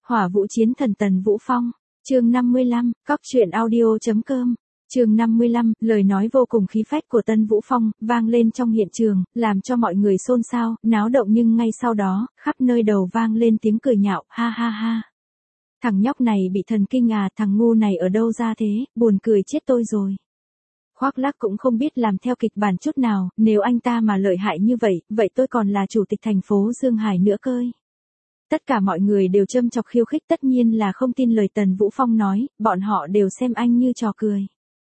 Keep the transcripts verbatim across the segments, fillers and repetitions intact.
Hỏa Vũ Chiến Thần Tần Vũ Phong, chương năm mươi lăm, cóc truyện audio chấm com. Chương năm mươi lăm, lời nói vô cùng khí phách của Tân Vũ Phong vang lên trong hiện trường, làm cho mọi người xôn xao, náo động, nhưng ngay sau đó, khắp nơi đầu vang lên tiếng cười nhạo, ha ha ha. Thằng nhóc này bị thần kinh à, thằng ngu này ở đâu ra thế, buồn cười chết tôi rồi. Khoác Lác cũng không biết làm theo kịch bản chút nào, nếu anh ta mà lợi hại như vậy, vậy tôi còn là chủ tịch thành phố Dương Hải nữa cơ. Tất cả mọi người đều châm chọc khiêu khích, tất nhiên là không tin lời Tần Vũ Phong nói, bọn họ đều xem anh như trò cười.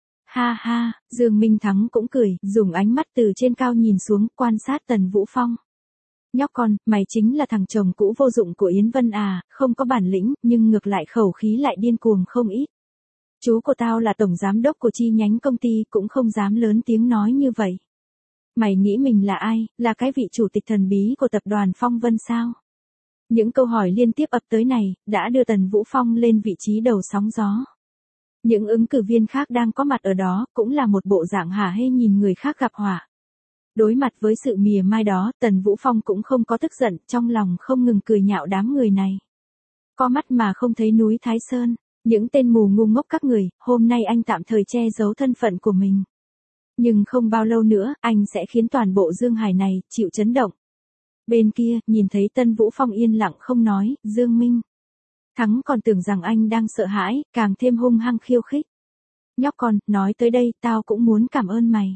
Ha ha, Dương Minh Thắng cũng cười, dùng ánh mắt từ trên cao nhìn xuống, quan sát Tần Vũ Phong. Nhóc con, mày chính là thằng chồng cũ vô dụng của Yến Vân à, không có bản lĩnh, nhưng ngược lại khẩu khí lại điên cuồng không ít. Chú của tao là tổng giám đốc của chi nhánh công ty, cũng không dám lớn tiếng nói như vậy. Mày nghĩ mình là ai, là cái vị chủ tịch thần bí của tập đoàn Phong Vân sao? Những câu hỏi liên tiếp ập tới này, đã đưa Tần Vũ Phong lên vị trí đầu sóng gió. Những ứng cử viên khác đang có mặt ở đó, cũng là một bộ dạng hả hê nhìn người khác gặp họa. Đối mặt với sự mỉa mai đó, Tần Vũ Phong cũng không có tức giận, trong lòng không ngừng cười nhạo đám người này. Có mắt mà không thấy núi Thái Sơn, những tên mù ngu ngốc các người, hôm nay anh tạm thời che giấu thân phận của mình. Nhưng không bao lâu nữa, anh sẽ khiến toàn bộ Dương Hải này chịu chấn động. Bên kia, nhìn thấy Tân Vũ Phong yên lặng không nói, Dương Minh Thắng còn tưởng rằng anh đang sợ hãi, càng thêm hung hăng khiêu khích. Nhóc con, nói tới đây, tao cũng muốn cảm ơn mày.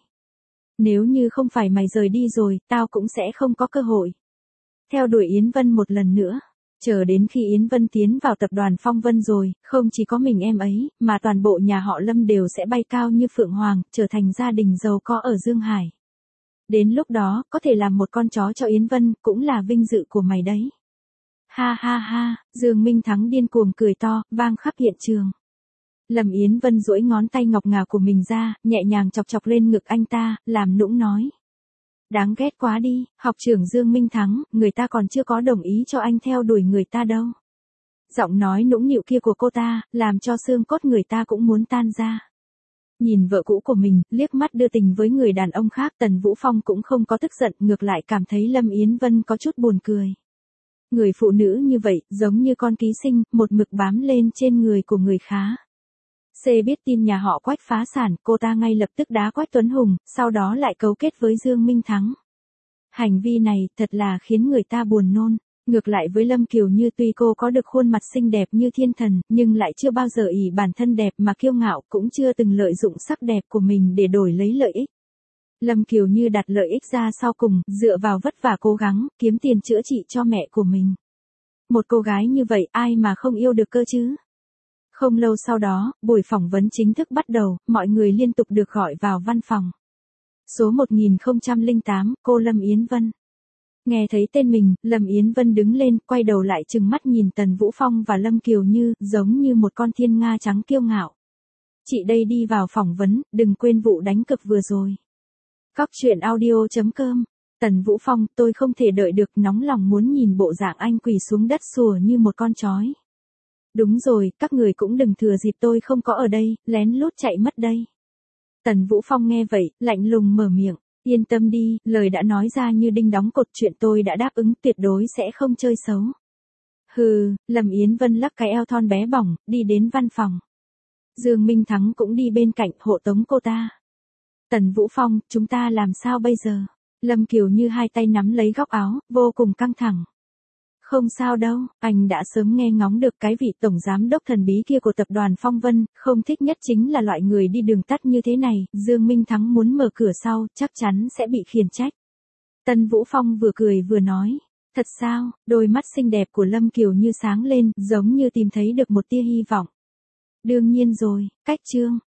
Nếu như không phải mày rời đi rồi, tao cũng sẽ không có cơ hội theo đuổi Yến Vân một lần nữa. Chờ đến khi Yến Vân tiến vào tập đoàn Phong Vân rồi, không chỉ có mình em ấy, mà toàn bộ nhà họ Lâm đều sẽ bay cao như Phượng Hoàng, trở thành gia đình giàu có ở Dương Hải. Đến lúc đó, có thể làm một con chó cho Yến Vân, cũng là vinh dự của mày đấy. Ha ha ha, Dương Minh Thắng điên cuồng cười to, vang khắp hiện trường. Lâm Yến Vân duỗi ngón tay ngọc ngà của mình ra, nhẹ nhàng chọc chọc lên ngực anh ta, làm nũng nói. Đáng ghét quá đi, học trưởng Dương Minh Thắng, người ta còn chưa có đồng ý cho anh theo đuổi người ta đâu. Giọng nói nũng nịu kia của cô ta, làm cho xương cốt người ta cũng muốn tan ra. Nhìn vợ cũ của mình, liếc mắt đưa tình với người đàn ông khác, Tần Vũ Phong cũng không có tức giận, ngược lại cảm thấy Lâm Yến Vân có chút buồn cười. Người phụ nữ như vậy, giống như con ký sinh, một mực bám lên trên người của người khá. C biết tin nhà họ Quách phá sản, cô ta ngay lập tức đá Quách Tuấn Hùng, sau đó lại cấu kết với Dương Minh Thắng. Hành vi này thật là khiến người ta buồn nôn. Ngược lại với Lâm Kiều Như, tuy cô có được khuôn mặt xinh đẹp như thiên thần, nhưng lại chưa bao giờ ỷ bản thân đẹp mà kiêu ngạo, cũng chưa từng lợi dụng sắc đẹp của mình để đổi lấy lợi ích. Lâm Kiều Như đặt lợi ích ra sau cùng, dựa vào vất vả cố gắng, kiếm tiền chữa trị cho mẹ của mình. Một cô gái như vậy, ai mà không yêu được cơ chứ? Không lâu sau đó, buổi phỏng vấn chính thức bắt đầu, mọi người liên tục được gọi vào văn phòng. Số một nghìn không trăm lẻ tám, cô Lâm Yến Vân. Nghe thấy tên mình, Lâm Yến Vân đứng lên, quay đầu lại trừng mắt nhìn Tần Vũ Phong và Lâm Kiều Như, giống như một con thiên nga trắng kiêu ngạo. Chị đây đi vào phỏng vấn, đừng quên vụ đánh cược vừa rồi. Cóc truyện audio chấm com. Tần Vũ Phong, tôi không thể đợi được, nóng lòng muốn nhìn bộ dạng anh quỳ xuống đất sủa như một con chói. Đúng rồi, các người cũng đừng thừa dịp tôi không có ở đây, lén lút chạy mất đây. Tần Vũ Phong nghe vậy, lạnh lùng mở miệng. Yên tâm đi, lời đã nói ra như đinh đóng cột, chuyện tôi đã đáp ứng, tuyệt đối sẽ không chơi xấu. Hừ, Lâm Yến Vân lắc cái eo thon bé bỏng, đi đến văn phòng. Dương Minh Thắng cũng đi bên cạnh, hộ tống cô ta. Tần Vũ Phong, chúng ta làm sao bây giờ? Lâm Kiều Như hai tay nắm lấy góc áo, vô cùng căng thẳng. Không sao đâu, anh đã sớm nghe ngóng được cái vị tổng giám đốc thần bí kia của tập đoàn Phong Vân, không thích nhất chính là loại người đi đường tắt như thế này, Dương Minh Thắng muốn mở cửa sau, chắc chắn sẽ bị khiển trách. Tần Vũ Phong vừa cười vừa nói, thật sao? Đôi mắt xinh đẹp của Lâm Kiều Như sáng lên, giống như tìm thấy được một tia hy vọng. Đương nhiên rồi, cách chương.